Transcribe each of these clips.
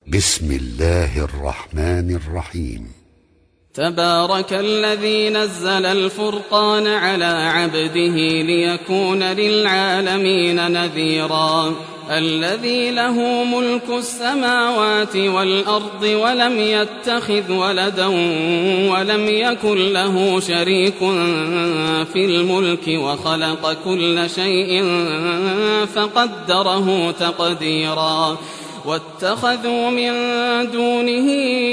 بسم الله الرحمن الرحيم. تبارك الذي نزل الفرقان على عبده ليكون للعالمين نذيرا. الذي له ملك السماوات والأرض ولم يتخذ ولدا ولم يكن له شريك في الملك وخلق كل شيء فقدره تقديرا. واتخذوا من دونه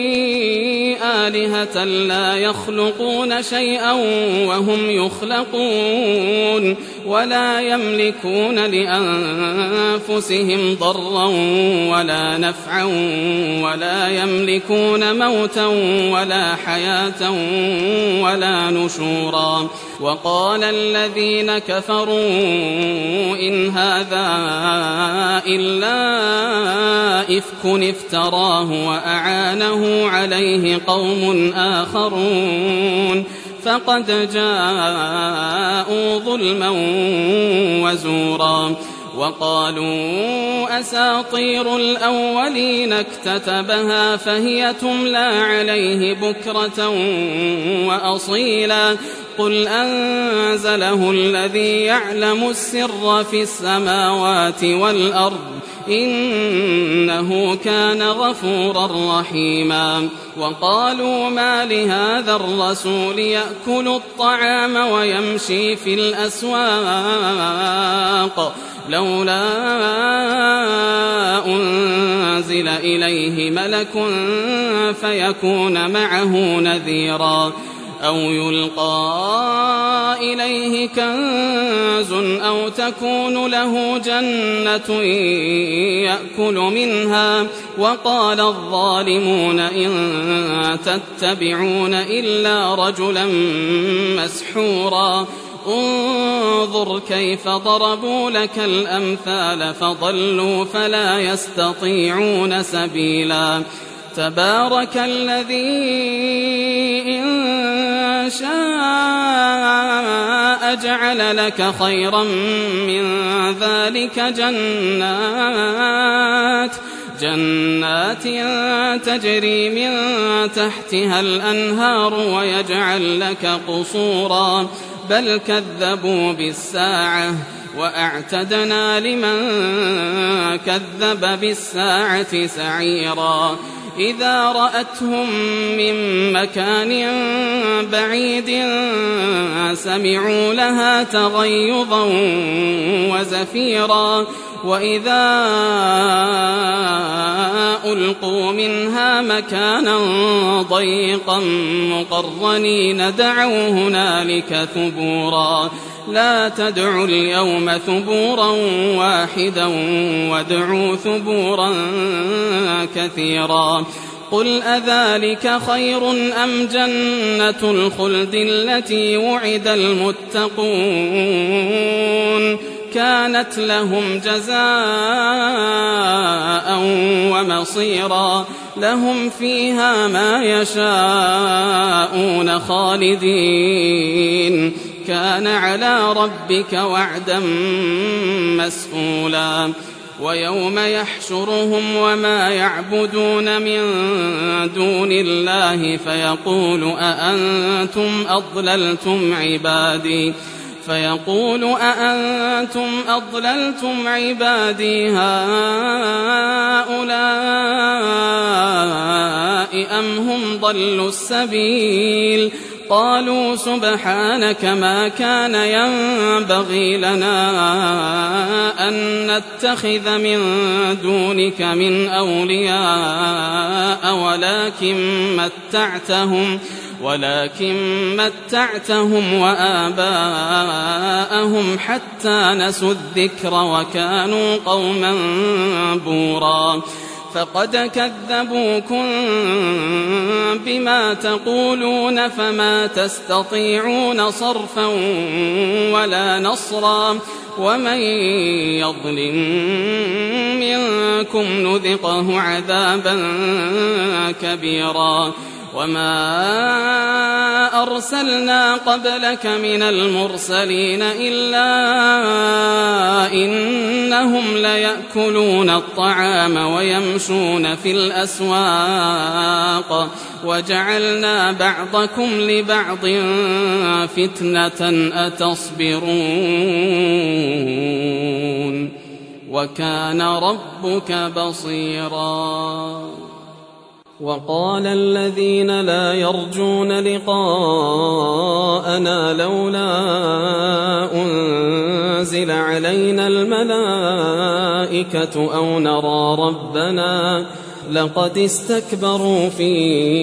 آلهة لا يخلقون شيئا وهم يخلقون ولا يملكون لأنفسهم ضرا ولا نفعا ولا يملكون موتا ولا حياة ولا نشورا. وقال الذين كفروا إن هذا إلا إفك افتراه وأعانه عليه قوم آخرون فقد جاءوا ظلما وزورا. وقالوا أساطير الأولين اكتتبها فهي تملى عليه بكرة وأصيلا. قل أنزله الذي يعلم السر في السماوات والأرض إنه كان غفورا رحيما. وقالوا ما لهذا الرسول يأكل الطعام ويمشي في الأسواق لولا أنزل إليه ملك فيكون معه نذيرا أو يلقى إليه كنز أو تكون له جنة يأكل منها. وقال الظالمون إن تتبعون إلا رجلا مسحورا. انظر كيف ضربوا لك الأمثال فضلوا فلا يستطيعون سبيلا. تبارك الذي إن شاء جعل لك خيرا من ذلك جنات تجري من تحتها الأنهار ويجعل لك قصورا بل كذبوا بالساعة وأعتدنا لمن كذب بالساعة سعيرا. إذا رأتهم من مكان بعيد سمعوا لها تغيظا وزفيرا. وإذا ألقوا منها مكانا ضيقا مقرنين دعوا هنالك ثبورا. لا تدعوا اليوم ثبورا واحدا وادعوا ثبورا كثيرا. قل أذلك خير أم جنة الخلد التي وعد المتقون كانت لهم جزاء ومصيرا. لهم فيها ما يشاءون خالدين كان على ربك وعدا مسئولا. ويوم يحشرهم وما يعبدون من دون الله فيقول أأنتم أضللتم عبادي هؤلاء أم هم ضلوا السبيل. قالوا سبحانك ما كان ينبغي لنا أن نتخذ من دونك من أولياء ولكن متعتهم وآباءهم حتى نسوا الذكر وكانوا قوما بورا. فقد كذبوكم بما تقولون فما تستطيعون صرفا ولا نصرا. ومن يظلم منكم نذقه عذابا كبيرا. وما أرسلنا قبلك من المرسلين إلا إنهم ليأكلون الطعام ويمشون في الأسواق وجعلنا بعضكم لبعض فتنة أتصبرون وكان ربك بصيرا. وقال الذين لا يرجون لقاءنا لولا أنزل علينا الملائكة أو نرى ربنا لقد استكبروا في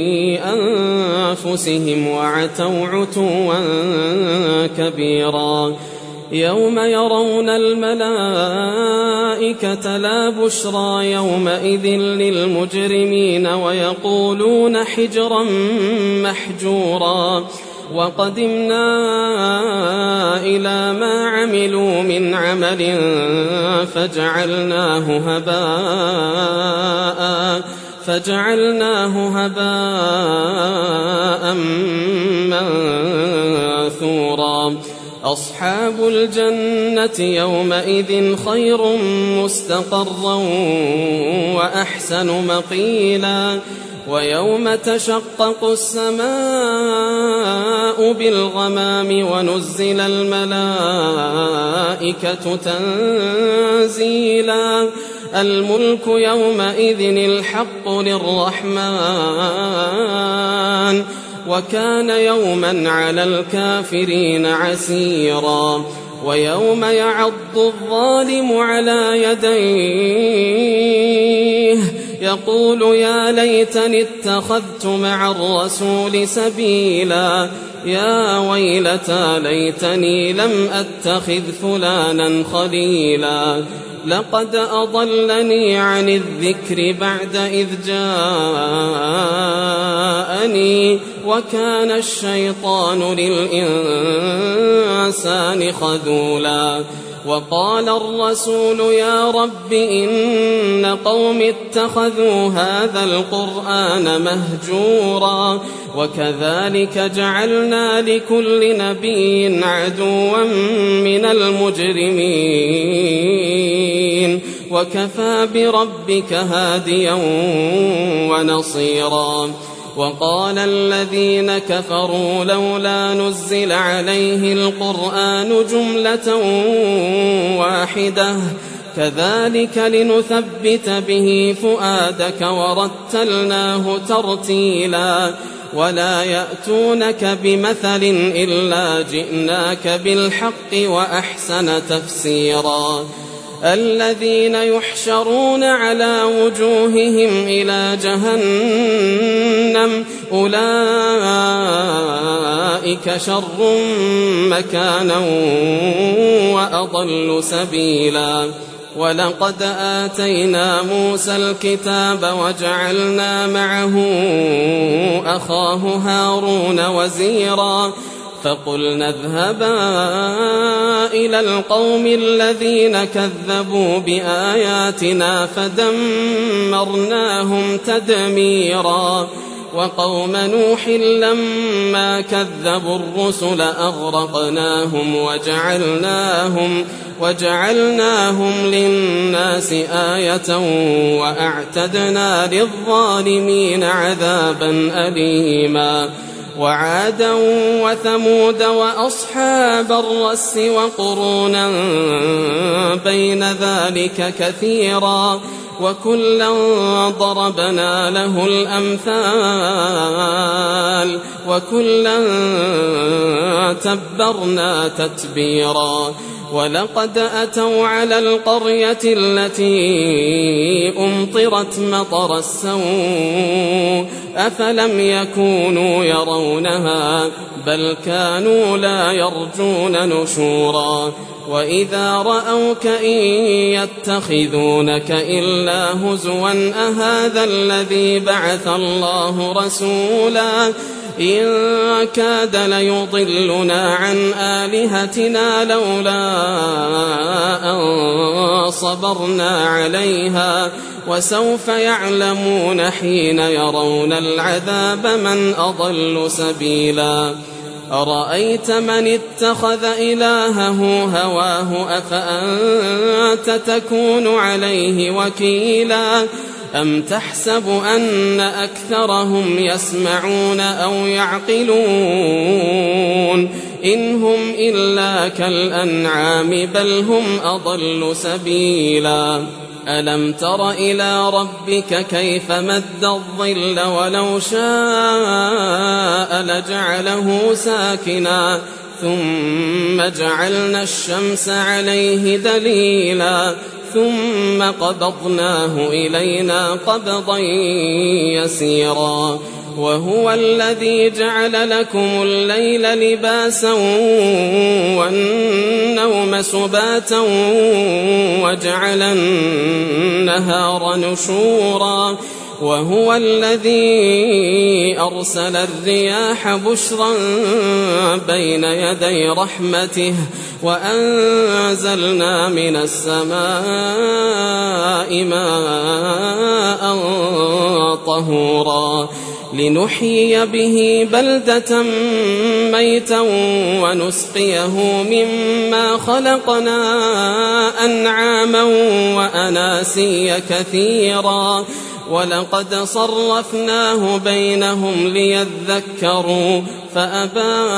أنفسهم وعتوا عتوا كبيرا. يوم يرون الملائكة لا بشرى يومئذ للمجرمين ويقولون حجرا محجورا. وقدمنا إلى ما عملوا من عمل فجعلناه هباء منثورا. أصحاب الجنة يومئذ خير مستقرا وأحسن مقيلا. ويوم تشقق السماء بالغمام ونزل الملائكة تنزيلا. الملك يومئذ الحق للرحمن وكان يوما على الكافرين عسيرا. ويوم يعض الظالم على يديه يقول يا ليتني اتخذت مع الرسول سبيلا. يا ويلتى ليتني لم أتخذ فلانا خليلا. لقد أضلني عن الذكر بعد إذ جاءني وكان الشيطان للإنسان خذولا. وقال الرسول يا رب إن قوم اتخذوا هذا القرآن مهجورا. وكذلك جعلنا لكل نبي عدوا من المجرمين وكفى بربك هاديا ونصيرا. وقال الذين كفروا لولا نزل عليه القرآن جملة واحدة كذلك لنثبت به فؤادك ورتلناه ترتيلا. ولا يأتونك بمثل إلا جئناك بالحق وأحسن تفسيرا. الذين يحشرون على وجوههم إلى جهنم أولئك شر مكانا وأضل سبيلا. ولقد آتينا موسى الكتاب وجعلنا معه أخاه هارون وزيرا. فقلنا اذهبا إلى القوم الذين كذبوا بآياتنا فدمرناهم تدميرا. وقوم نوح لما كذبوا الرسل أغرقناهم وجعلناهم للناس آية وأعتدنا للظالمين عذابا أليما. وعادا وثمود وأصحاب الرس وقرونا بين ذلك كثيرا. وكلا ضربنا له الأمثال وكلا تبرنا تتبيرا. ولقد أتوا على القرية التي أمطرت مطر السوء أفلم يكونوا يرونها بل كانوا لا يرجون نشورا. وإذا رأوك إن يتخذونك إلا هزوا أهذا الذي بعث الله رسولا. إن كاد ليضلنا عن آلهتنا لولا أن صبرنا عليها وسوف يعلمون حين يرون العذاب من أضل سبيلا أرأيت من اتخذ إلهه هواه أفأنت تكون عليه وكيلا أم تحسب أن أكثرهم يسمعون أو يعقلون إن هم إلا كالأنعام بل هم أضل سبيلا ألم تر إلى ربك كيف مد الظل ولو شاء لجعله ساكنا ثم جعلنا الشمس عليه دليلا ثم قبضناه إلينا قبضا يسيرا وهو الذي جعل لكم الليل لباسا والنوم سباتا وجعل النهار نشورا وهو الذي أرسل الرياح بشرا بين يدي رحمته وأنزلنا من السماء ماء طهورا لنحيي به بلدة ميتا ونسقيه مما خلقنا أنعاما وأناسيا كثيرا ولقد صرفناه بينهم ليذكروا فأبى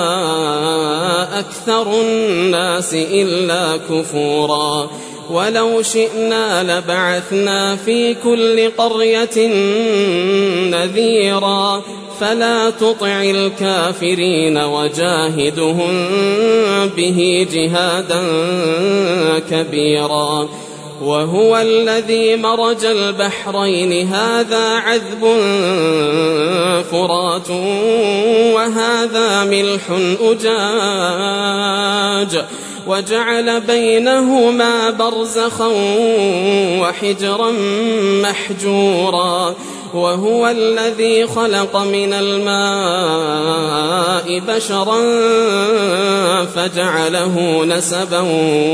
أكثر الناس إلا كفورا ولو شئنا لبعثنا في كل قرية نذيرا فلا تطع الكافرين وجاهدهم به جهادا كبيرا وهو الذي مرج البحرين هذا عذب فرات وهذا ملح أجاج وجعل بينهما برزخا وحجرا محجورا وهو الذي خلق من الماء بشرا فجعله نسبا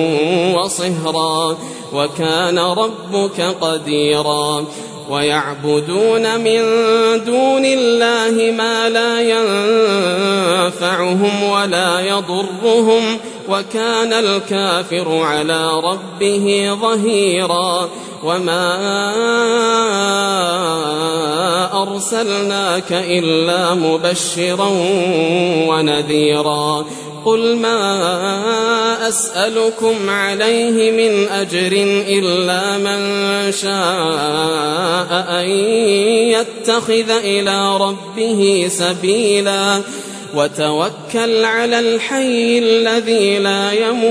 وصهرا وكان ربك قديرا ويعبدون من دون الله ما لا ينفعهم ولا يضرهم وكان الكافر على ربه ظهيرا وما أرسلناك إلا مبشرا ونذيرا قل ما أسألكم عليه من أجر إلا من شاء أن يتخذ إلى ربه سبيلا وتوكل على الحي الذي لا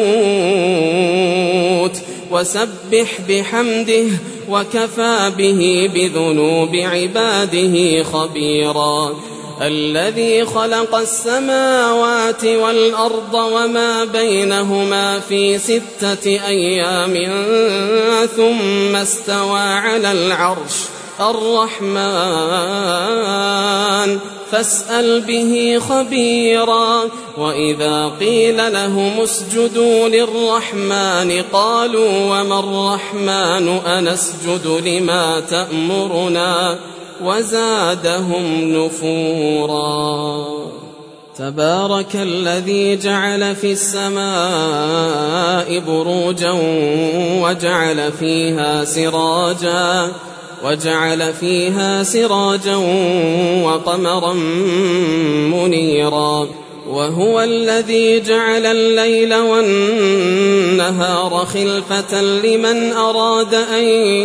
يموت وسبح بحمده وكفى به بذنوب عباده خبيرا الذي خلق السماوات والأرض وما بينهما في 6 أيام ثم استوى على العرش الرحمن فاسأل به خبيرا وإذا قيل لهم اسجدوا للرحمن قالوا وما الرحمن أنسجد لما تأمرنا وزادهم نفورا تبارك الذي جعل في السماء بروجا وجعل فيها سراجا وقمرا منيرا وهو الذي جعل الليل والنهار خلفة لمن أراد أن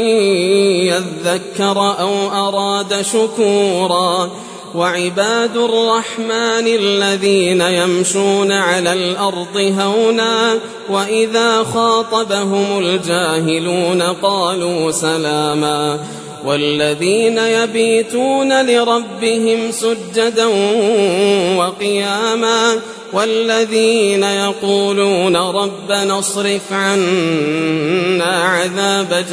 يذكر أو أراد شكورا وعباد الرحمن الذين يمشون على الأرض هونا وإذا خاطبهم الجاهلون قالوا سلاما والذين يبيتون لربهم سجدا وقياما والذين يقولون ربنا اصرف عنا عذاب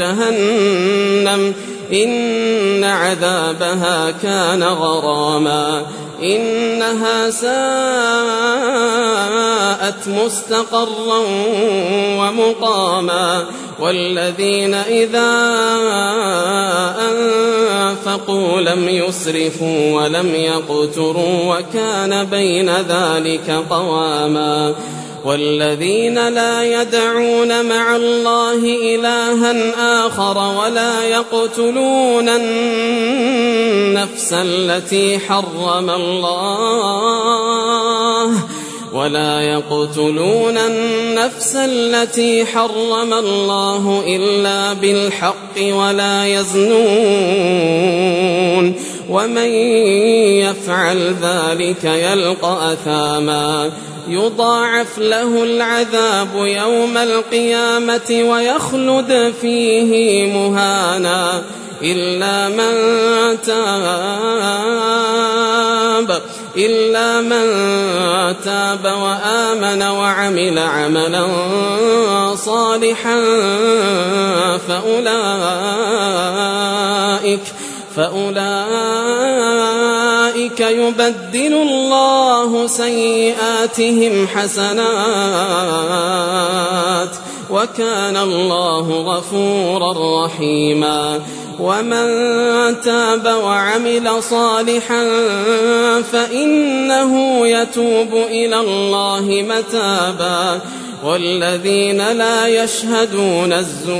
جهنم إن عذابها كان غراما إنها ساءت مستقرا ومقاما والذين إذا أنفقوا لم يسرفوا ولم يقتروا وكان بين ذلك قواما والذين لا يدعون مع الله إلها آخر ولا يقتلون النفس التي حرم الله إلا بالحق ولا يزنون ومن يفعل ذلك يلقى أثاما يضاعف له العذاب يوم القيامة ويخلد فيه مهانا إلا من تاب وآمن وعمل عملا صالحا فأولئك يبدل الله سيئاتهم حسنات وكان الله غفورا رحيما ومن تاب وعمل صالحا فإنه يتوب إلى الله متابا والذين لا يشهدون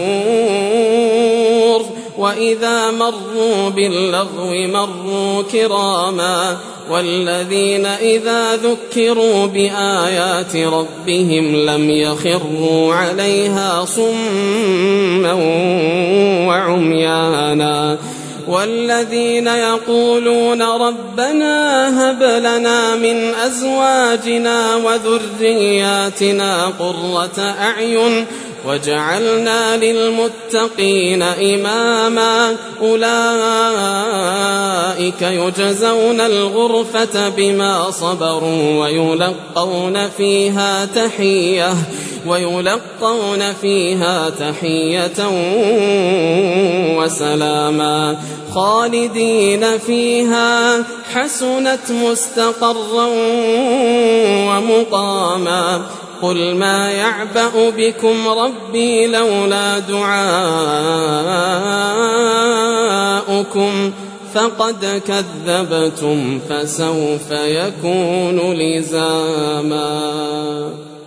الزور وإذا مروا باللغو مروا كراما والذين إذا ذكروا بآيات ربهم لم يخروا عليها صما وعميانا والذين يقولون ربنا هب لنا من أزواجنا وذرياتنا قرة أعين وجعلنا للمتقين إماما أولئك يجزون الغرفة بما صبروا ويلقون فيها تحية وسلاما خالدين فيها حسنت مستقرا ومقاما قل ما يعبأ بكم ربي لولا دعاؤكم فقد كذبتم فسوف يكون لزاما.